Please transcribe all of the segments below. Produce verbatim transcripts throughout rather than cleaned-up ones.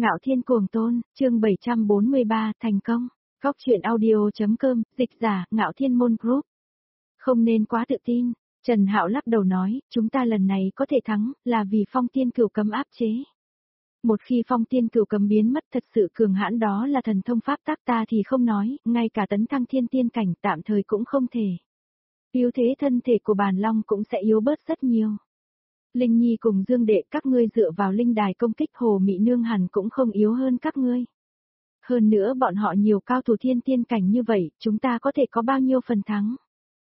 Ngạo Thiên Cuồng Tôn, chương bảy trăm bốn mươi ba, thành công. Góc truyện audio.com, dịch giả, Ngạo Thiên Môn Group. Không nên quá tự tin, Trần Hạo lắc đầu nói, chúng ta lần này có thể thắng, là vì phong tiên cửu cấm áp chế. Một khi phong tiên cửu cấm biến mất thật sự cường hãn đó là thần thông pháp tác ta thì không nói, ngay cả tấn thăng thiên tiên cảnh tạm thời cũng không thể. Yếu thế thân thể của bàn long cũng sẽ yếu bớt rất nhiều. Linh Nhi cùng Dương Đệ các ngươi dựa vào linh đài công kích Hồ Mị Nương hẳn cũng không yếu hơn các ngươi. Hơn nữa bọn họ nhiều cao thủ thiên tiên cảnh như vậy, chúng ta có thể có bao nhiêu phần thắng.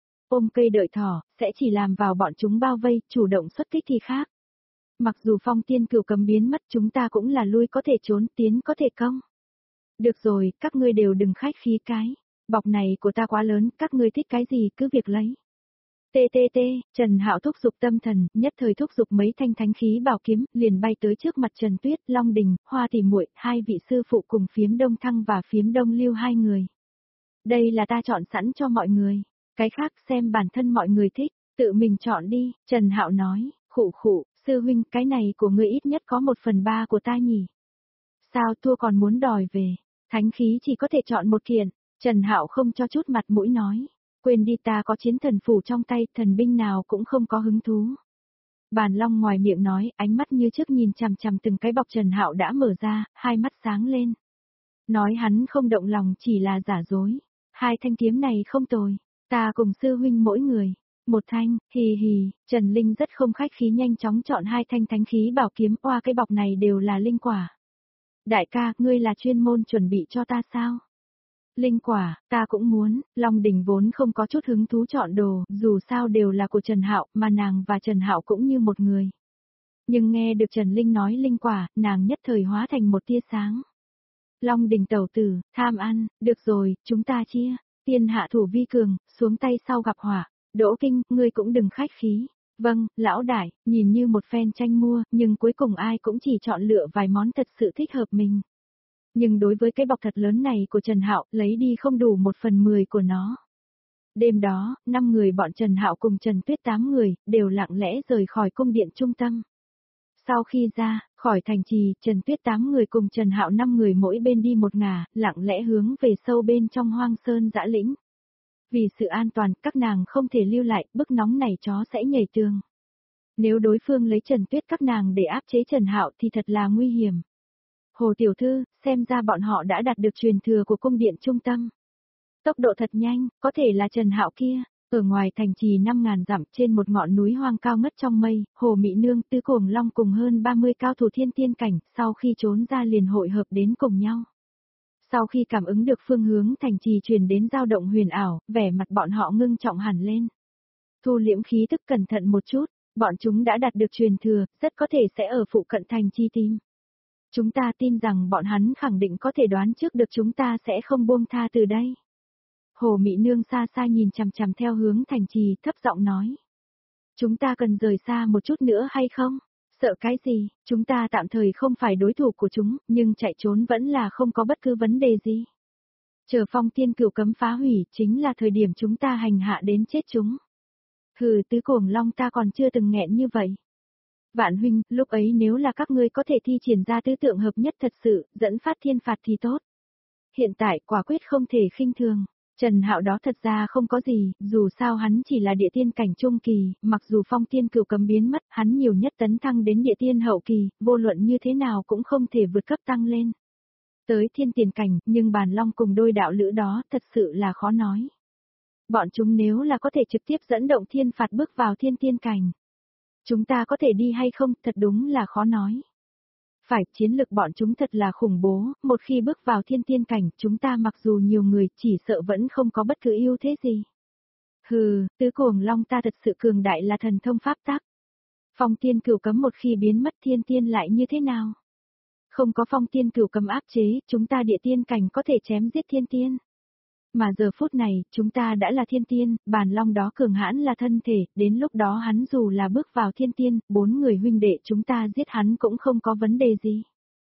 Ôm cây đợi thỏ, sẽ chỉ làm vào bọn chúng bao vây, chủ động xuất kích thì khác. Mặc dù phong tiên cửu cấm biến mất chúng ta cũng là lui có thể trốn, tiến có thể công. Được rồi, các ngươi đều đừng khách khí cái. Bọc này của ta quá lớn, các ngươi thích cái gì cứ việc lấy. Tê tê tê, Trần Hạo thúc giục tâm thần, nhất thời thúc giục mấy thanh thánh khí bảo kiếm, liền bay tới trước mặt Trần Tuyết, Long Đình, Hoa Tỷ Muội, hai vị sư phụ cùng Phiếm Đông Thăng và Phiếm Đông Lưu hai người. Đây là ta chọn sẵn cho mọi người, cái khác xem bản thân mọi người thích, tự mình chọn đi, Trần Hạo nói, khụ khụ, sư huynh, cái này của ngươi ít nhất có một phần ba của ta nhỉ. Sao thua còn muốn đòi về, thánh khí chỉ có thể chọn một kiện, Trần Hạo không cho chút mặt mũi nói. Quên đi, ta có chiến thần phủ trong tay, thần binh nào cũng không có hứng thú. Bàn Long ngoài miệng nói, ánh mắt như trước nhìn chằm chằm từng cái bọc Trần Hạo đã mở ra, hai mắt sáng lên. Nói hắn không động lòng chỉ là giả dối. Hai thanh kiếm này không tồi, ta cùng sư huynh mỗi người. Một thanh, hì hì, Trần Linh rất không khách khí nhanh chóng chọn hai thanh thánh khí bảo kiếm, qua cái bọc này đều là linh quả. Đại ca, ngươi là chuyên môn chuẩn bị cho ta sao? Linh quả, ta cũng muốn, Long Đình vốn không có chút hứng thú chọn đồ, dù sao đều là của Trần Hạo, mà nàng và Trần Hạo cũng như một người. Nhưng nghe được Trần Linh nói linh quả, nàng nhất thời hóa thành một tia sáng. Long Đình tẩu tử, tham ăn, được rồi, chúng ta chia, tiên hạ thủ vi cường, xuống tay sau gặp họa, Đỗ Kinh, ngươi cũng đừng khách khí. Vâng, lão đại, nhìn như một phen tranh mua, nhưng cuối cùng ai cũng chỉ chọn lựa vài món thật sự thích hợp mình. Nhưng đối với cái bọc thật lớn này của Trần Hạo, lấy đi không đủ một phần mười của nó. Đêm đó, năm người bọn Trần Hạo cùng Trần Tuyết tám người, đều lặng lẽ rời khỏi cung điện trung tâm. Sau khi ra, khỏi thành trì, Trần Tuyết tám người cùng Trần Hạo năm người mỗi bên đi một ngả, lặng lẽ hướng về sâu bên trong hoang sơn dã lĩnh. Vì sự an toàn, các nàng không thể lưu lại, bức nóng này chó sẽ nhảy tường. Nếu đối phương lấy Trần Tuyết các nàng để áp chế Trần Hạo thì thật là nguy hiểm. Hồ tiểu thư, xem ra bọn họ đã đạt được truyền thừa của cung điện trung tâm. Tốc độ thật nhanh, có thể là Trần Hạo kia. Ở ngoài thành trì năm ngàn dặm trên một ngọn núi hoang cao ngất trong mây, Hồ Mị Nương, Tứ Cuồng Long cùng hơn ba mươi cao thủ thiên tiên cảnh, sau khi trốn ra liền hội hợp đến cùng nhau. Sau khi cảm ứng được phương hướng thành trì truyền đến dao động huyền ảo, vẻ mặt bọn họ ngưng trọng hẳn lên. Thu liễm khí tức cẩn thận một chút, bọn chúng đã đạt được truyền thừa, rất có thể sẽ ở phụ cận thành trì tìm. Chúng ta tin rằng bọn hắn khẳng định có thể đoán trước được chúng ta sẽ không buông tha từ đây. Hồ Mị Nương xa xa nhìn chằm chằm theo hướng thành trì, thấp giọng nói. Chúng ta cần rời xa một chút nữa hay không? Sợ cái gì, chúng ta tạm thời không phải đối thủ của chúng, nhưng chạy trốn vẫn là không có bất cứ vấn đề gì. Chờ phong tiên cửu cấm phá hủy, chính là thời điểm chúng ta hành hạ đến chết chúng. Hừ, Tứ Cuồng Long ta còn chưa từng nghẹn như vậy. Vạn huynh, lúc ấy nếu là các ngươi có thể thi triển ra tứ tượng hợp nhất thật sự, dẫn phát thiên phạt thì tốt. Hiện tại quả quyết không thể khinh thường. Trần Hạo đó thật ra không có gì, dù sao hắn chỉ là địa tiên cảnh trung kỳ, mặc dù phong tiên cửu cấm biến mất, hắn nhiều nhất tấn thăng đến địa tiên hậu kỳ, vô luận như thế nào cũng không thể vượt cấp tăng lên. Tới thiên tiền cảnh, nhưng bàn long cùng đôi đạo lữ đó thật sự là khó nói. Bọn chúng nếu là có thể trực tiếp dẫn động thiên phạt bước vào thiên tiên cảnh. Chúng ta có thể đi hay không, thật đúng là khó nói. Phải, chiến lực bọn chúng thật là khủng bố, một khi bước vào thiên tiên cảnh, chúng ta mặc dù nhiều người, chỉ sợ vẫn không có bất cứ ưu thế gì. Hừ, Tứ Cuồng Long ta thật sự cường đại là thần thông pháp tác. Phong tiên cửu cấm một khi biến mất thiên tiên lại như thế nào? Không có phong tiên cửu cấm áp chế, chúng ta địa tiên cảnh có thể chém giết thiên tiên. Mà giờ phút này, chúng ta đã là thiên tiên, bàn long đó cường hãn là thân thể, đến lúc đó hắn dù là bước vào thiên tiên, bốn người huynh đệ chúng ta giết hắn cũng không có vấn đề gì.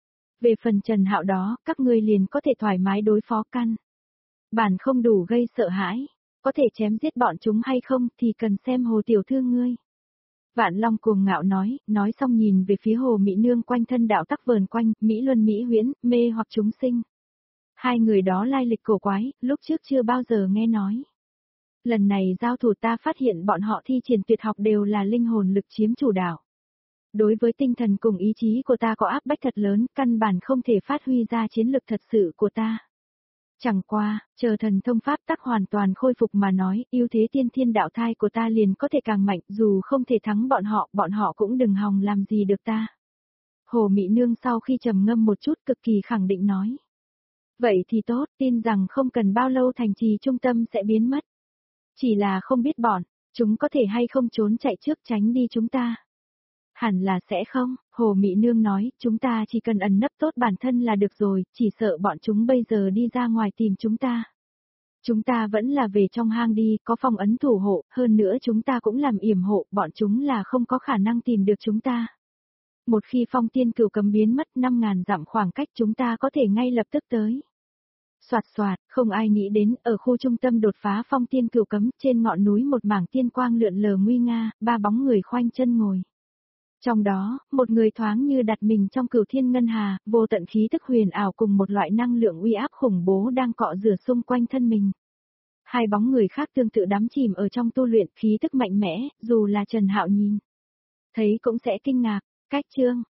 Về phần Trần Hạo đó, các ngươi liền có thể thoải mái đối phó căn. Bản không đủ gây sợ hãi, có thể chém giết bọn chúng hay không thì cần xem Hồ tiểu thư ngươi. Vạn Long cuồng ngạo nói, nói xong nhìn về phía Hồ Mỹ Nương quanh thân đạo tắc vờn quanh, Mỹ Luân Mỹ Huyễn, mê hoặc chúng sinh. Hai người đó lai lịch cổ quái, lúc trước chưa bao giờ nghe nói. Lần này giao thủ ta phát hiện bọn họ thi triển tuyệt học đều là linh hồn lực chiếm chủ đạo. Đối với tinh thần cùng ý chí của ta có áp bách thật lớn, căn bản không thể phát huy ra chiến lực thật sự của ta. Chẳng qua, chờ thần thông pháp tắc hoàn toàn khôi phục mà nói, ưu thế tiên thiên đạo thai của ta liền có thể càng mạnh, dù không thể thắng bọn họ, bọn họ cũng đừng hòng làm gì được ta. Hồ Mỹ Nương sau khi trầm ngâm một chút cực kỳ khẳng định nói. Vậy thì tốt, tin rằng không cần bao lâu thành trì trung tâm sẽ biến mất. Chỉ là không biết bọn, chúng có thể hay không trốn chạy trước tránh đi chúng ta. Hẳn là sẽ không, Hồ Mỹ Nương nói, chúng ta chỉ cần ẩn nấp tốt bản thân là được rồi, chỉ sợ bọn chúng bây giờ đi ra ngoài tìm chúng ta. Chúng ta vẫn là về trong hang đi, có phong ấn thủ hộ, hơn nữa chúng ta cũng làm yểm hộ, bọn chúng là không có khả năng tìm được chúng ta. Một khi phong tiên cửu cấm biến mất năm ngàn dặm khoảng cách chúng ta có thể ngay lập tức tới. Soạt soạt, không ai nghĩ đến, ở khu trung tâm đột phá phong tiên cửu cấm, trên ngọn núi một mảng tiên quang lượn lờ nguy nga, ba bóng người khoanh chân ngồi. Trong đó, một người thoáng như đặt mình trong cửu thiên ngân hà, vô tận khí tức huyền ảo cùng một loại năng lượng uy áp khủng bố đang cọ rửa xung quanh thân mình. Hai bóng người khác tương tự đắm chìm ở trong tu luyện khí tức mạnh mẽ, dù là Trần Hạo nhìn. Thấy cũng sẽ kinh ngạc, cách chương.